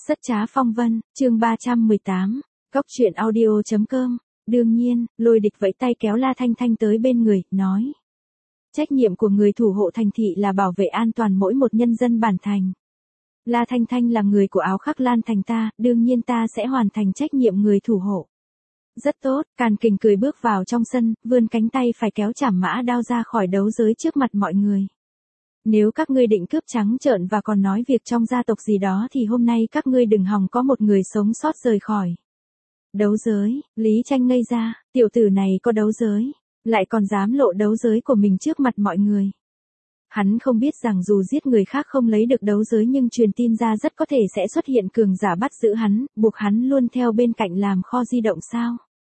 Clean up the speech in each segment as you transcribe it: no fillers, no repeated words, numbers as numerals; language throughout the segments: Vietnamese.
Rất trá phong vân, chương 318, Cóc truyện audio.com. Đương nhiên, Lôi Địch vẫy tay kéo La Thanh Thanh tới bên người, nói. Trách nhiệm của người thủ hộ thành thị là bảo vệ an toàn mỗi một nhân dân bản thành. La Thanh Thanh là người của Áo Khắc Lan thành ta, đương nhiên ta sẽ hoàn thành trách nhiệm người thủ hộ. Rất tốt, Càn Kình cười bước vào trong sân, vươn cánh tay phải kéo chảm mã đao ra khỏi đấu giới trước mặt mọi người. Nếu các ngươi định cướp trắng trợn và còn nói việc trong gia tộc gì đó thì hôm nay các ngươi đừng hòng có một người sống sót rời khỏi. Đấu giới, Lý Tranh ngây ra, tiểu tử này có đấu giới, lại còn dám lộ đấu giới của mình trước mặt mọi người. Hắn không biết rằng dù giết người khác không lấy được đấu giới nhưng truyền tin ra rất có thể sẽ xuất hiện cường giả bắt giữ hắn, buộc hắn luôn theo bên cạnh làm kho di động sao.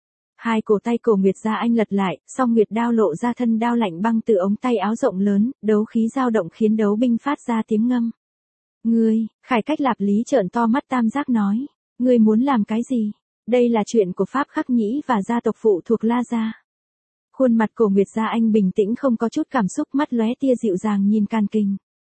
Hai cổ tay cổ Nguyệt Gia Anh lật lại, song Nguyệt đao lộ ra thân đao lạnh băng từ ống tay áo rộng lớn, đấu khí dao động khiến đấu binh phát ra tiếng ngâm. Ngươi, Khải Cách Lạp Lý trợn to mắt tam giác nói, ngươi muốn làm cái gì? Đây là chuyện của Pháp Khắc Nhĩ và gia tộc phụ thuộc La Gia. Khuôn mặt cổ Nguyệt Gia Anh bình tĩnh không có chút cảm xúc, mắt lóe tia dịu dàng nhìn Càn Kình.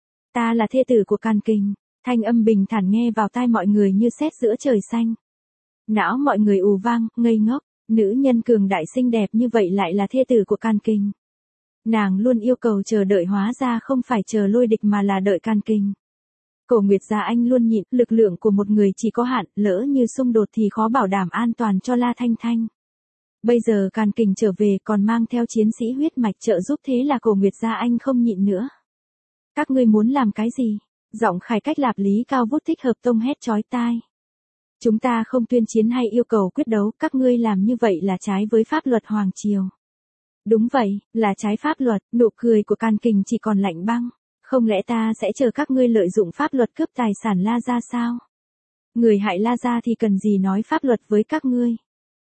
Ta là thê tử của Càn Kình, thanh âm bình thản nghe vào tai mọi người như sét giữa trời xanh. Não mọi người ù vang, ngây ngốc. Nữ nhân cường đại xinh đẹp như vậy lại là thê tử của Càn Kình. Nàng luôn yêu cầu chờ đợi, hóa ra không phải chờ Lôi Địch mà là đợi Càn Kình. Cổ Nguyệt Gia Anh luôn nhịn, lực lượng của một người chỉ có hạn, lỡ như xung đột thì khó bảo đảm an toàn cho La Thanh Thanh. Bây giờ Càn Kình trở về còn mang theo chiến sĩ huyết mạch trợ giúp, thế là Cổ Nguyệt Gia Anh không nhịn nữa. Các ngươi muốn làm cái gì? Giọng Khải Cách Lạp Lý cao vút thích hợp tông hét chói tai. Chúng ta không tuyên chiến hay yêu cầu quyết đấu, các ngươi làm như vậy là trái với pháp luật Hoàng Triều. Đúng vậy, là trái pháp luật, nụ cười của Càn Kình chỉ còn lạnh băng. Không lẽ ta sẽ chờ các ngươi lợi dụng pháp luật cướp tài sản La Gia sao? Người hại La Gia thì cần gì nói pháp luật với các ngươi?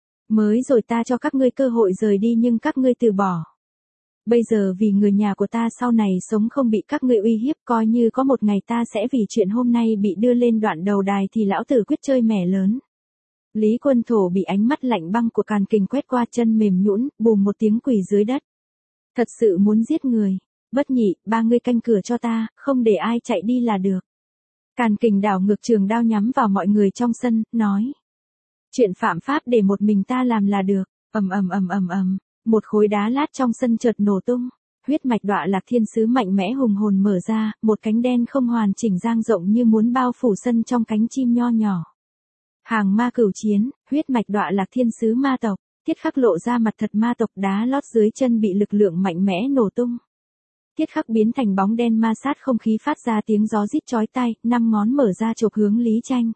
Mới rồi ta cho các ngươi cơ hội rời đi nhưng các ngươi từ bỏ. Bây giờ vì người nhà của ta sau này sống không bị các ngươi uy hiếp, coi như có một ngày ta sẽ vì chuyện hôm nay bị đưa lên đoạn đầu đài thì lão tử quyết chơi mẻ lớn. Lý Quân Thổ bị ánh mắt lạnh băng của Càn Kình quét qua, chân mềm nhũn, bùm một tiếng quỳ dưới đất. Thật sự muốn giết người. Bất Nhị, ba ngươi canh cửa cho ta, không để ai chạy đi là được. Càn Kình đảo ngược trường đao nhắm vào mọi người trong sân, nói. Chuyện phạm pháp để một mình ta làm là được. Ầm ầm ầm ầm ầm. Một khối đá lát trong sân chợt nổ tung, huyết mạch Đọa Lạc Thiên Sứ mạnh mẽ hùng hồn mở ra, một cánh đen không hoàn chỉnh dang rộng như muốn bao phủ sân trong cánh chim nho nhỏ. Hàng ma cửu chiến, huyết mạch Đọa Lạc Thiên Sứ ma tộc, Tiết Khắc lộ ra mặt thật ma tộc, đá lót dưới chân bị lực lượng mạnh mẽ nổ tung. Tiết Khắc biến thành bóng đen ma sát không khí, phát ra tiếng gió rít chói tai, 5 ngón mở ra chộp hướng Lý Tranh.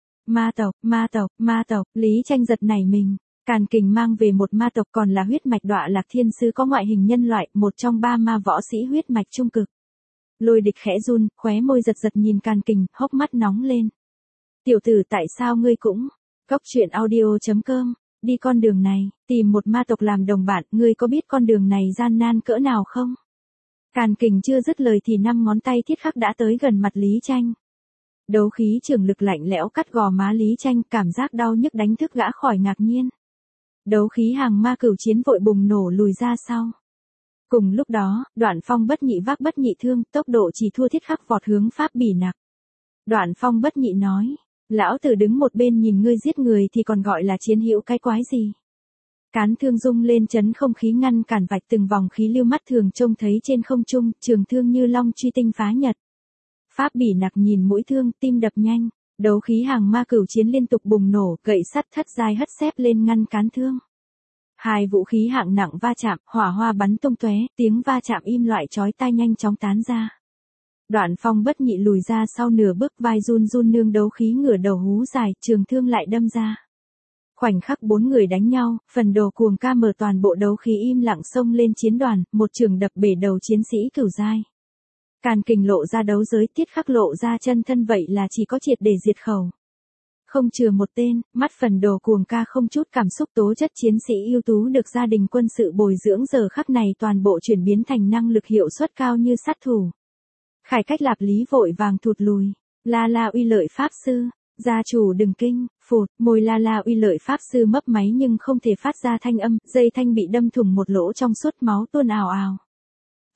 Ma tộc, ma tộc, ma tộc, Lý Tranh giật nảy mình. Càn Kình mang về một ma tộc còn là huyết mạch Đọa Lạc Thiên Sứ có ngoại hình nhân loại, một trong 3 ma võ sĩ huyết mạch trung cực. Lôi Địch khẽ run, khóe môi giật giật nhìn Càn Kình, hốc mắt nóng lên. Tiểu tử, tại sao ngươi cũng? Cóc truyện audio.com, đi con đường này, tìm một ma tộc làm đồng bạn, ngươi có biết con đường này gian nan cỡ nào không? Càn Kình chưa dứt lời thì 5 ngón tay Thiết Khắc đã tới gần mặt Lý Tranh. Đấu khí trường lực lạnh lẽo cắt gò má Lý Tranh, cảm giác đau nhức đánh thức gã khỏi ngạc nhiên. Đấu khí hàng ma cửu chiến vội bùng nổ lùi ra sau. Cùng lúc đó, Đoạn Phong Bất Nhị vác Bất Nhị thương, tốc độ chỉ thua Thiết Khắc vọt hướng Pháp Bỉ Nặc. Đoạn Phong Bất Nhị nói, lão tử đứng một bên nhìn ngươi giết người thì còn gọi là chiến hữu cái quái gì? Cán thương rung lên chấn không khí, ngăn cản vạch từng vòng khí lưu mắt thường trông thấy trên không trung, trường thương như long truy tinh phá nhật. Pháp Bỉ Nặc nhìn mũi thương, tim đập nhanh. Đấu khí hàng ma cửu chiến liên tục bùng nổ, gậy sắt thất dài hất xếp lên ngăn cán thương. Hai vũ khí hạng nặng va chạm, hỏa hoa bắn tung tóe, tiếng va chạm im loại chói tai nhanh chóng tán ra. Đoạn Phong Bất Nhị lùi ra sau nửa bước, vai run run nương đấu khí ngửa đầu hú dài, trường thương lại đâm ra. Khoảnh khắc 4 người đánh nhau, phần đồ cuồng ca mở toàn bộ đấu khí im lặng xông lên chiến đoàn, một trường đập bể đầu chiến sĩ cửu giai. Càn Kình lộ ra đấu giới, Tiết Khắc lộ ra chân thân, vậy là chỉ có triệt để diệt khẩu. Không chừa một tên, mắt phần đồ cuồng ca không chút cảm xúc, tố chất chiến sĩ ưu tú được gia đình quân sự bồi dưỡng giờ khắc này toàn bộ chuyển biến thành năng lực hiệu suất cao như sát thủ. Khải Cách Lạp Lý vội vàng thụt lùi. La La Uy Lợi Pháp Sư, gia chủ đừng kinh, phụt, môi La La Uy Lợi Pháp Sư mấp máy nhưng không thể phát ra thanh âm, dây thanh bị đâm thủng một lỗ trong suốt, máu tuôn ào ào.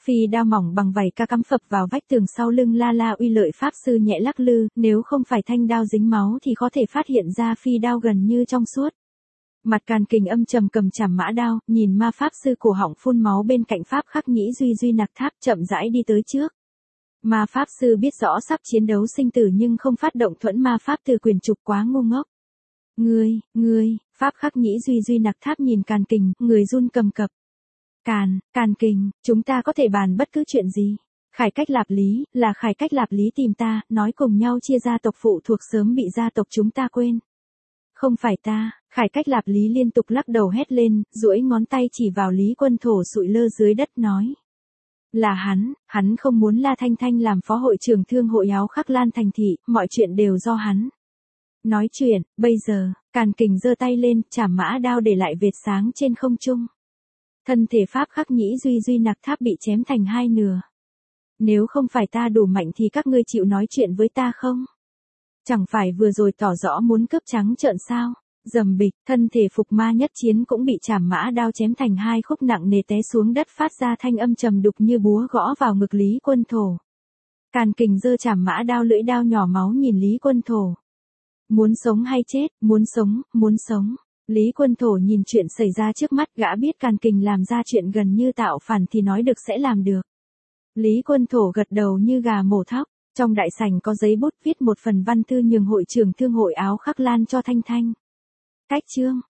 Phi đao mỏng bằng vảy ca cắm phập vào vách tường sau lưng La La Uy Lợi pháp sư nhẹ lắc lư, nếu không phải thanh đao dính máu thì có thể phát hiện ra phi đao gần như trong suốt. Mặt Càn Kình âm trầm cầm chảm mã đao, nhìn ma pháp sư cổ họng phun máu bên cạnh pháp khắc nhĩ duy nặc tháp chậm rãi đi tới trước. Ma pháp sư biết rõ sắp chiến đấu sinh tử nhưng không phát động thuẫn ma pháp từ quyền trục quá ngu ngốc. Ngươi, pháp khắc nhĩ duy nặc tháp nhìn Càn Kình, người run cầm cập. Càn Kình, chúng ta có thể bàn bất cứ chuyện gì. Khải Cách Lạp Lý, là Khải Cách Lạp Lý tìm ta, nói cùng nhau chia gia tộc phụ thuộc sớm bị gia tộc chúng ta quên. Không phải ta, Khải Cách Lạp Lý liên tục lắc đầu hét lên, duỗi ngón tay chỉ vào Lý Quân Thổ sụi lơ dưới đất nói. Là hắn không muốn La Thanh Thanh làm phó hội trưởng thương hội áo khắc Lan thành thị, mọi chuyện đều do hắn. Nói chuyện, bây giờ, Càn Kình giơ tay lên, chảm mã đao để lại vệt sáng trên không trung. Thân thể pháp khắc nhĩ duy nặc tháp bị chém thành hai nửa. Nếu không phải ta đủ mạnh thì các ngươi chịu nói chuyện với ta không? Chẳng phải vừa rồi tỏ rõ muốn cướp trắng trợn sao? Rầm bịch, thân thể phục ma nhất chiến cũng bị chảm mã đao chém thành hai khúc nặng nề té xuống đất phát ra thanh âm trầm đục như búa gõ vào ngực Lý Quân Thổ. Càn Kình giơ chảm mã đao lưỡi đao nhỏ máu nhìn Lý Quân Thổ. Muốn sống hay chết, muốn sống. Lý Quân Thổ nhìn chuyện xảy ra trước mắt, gã biết Càn Kình làm ra chuyện gần như tạo phản thì nói được sẽ làm được. Lý Quân Thổ gật đầu như gà mổ thóc, trong đại sảnh có giấy bút viết một phần văn thư nhường hội trưởng thương hội áo khắc Lan cho Thanh Thanh. Cách chương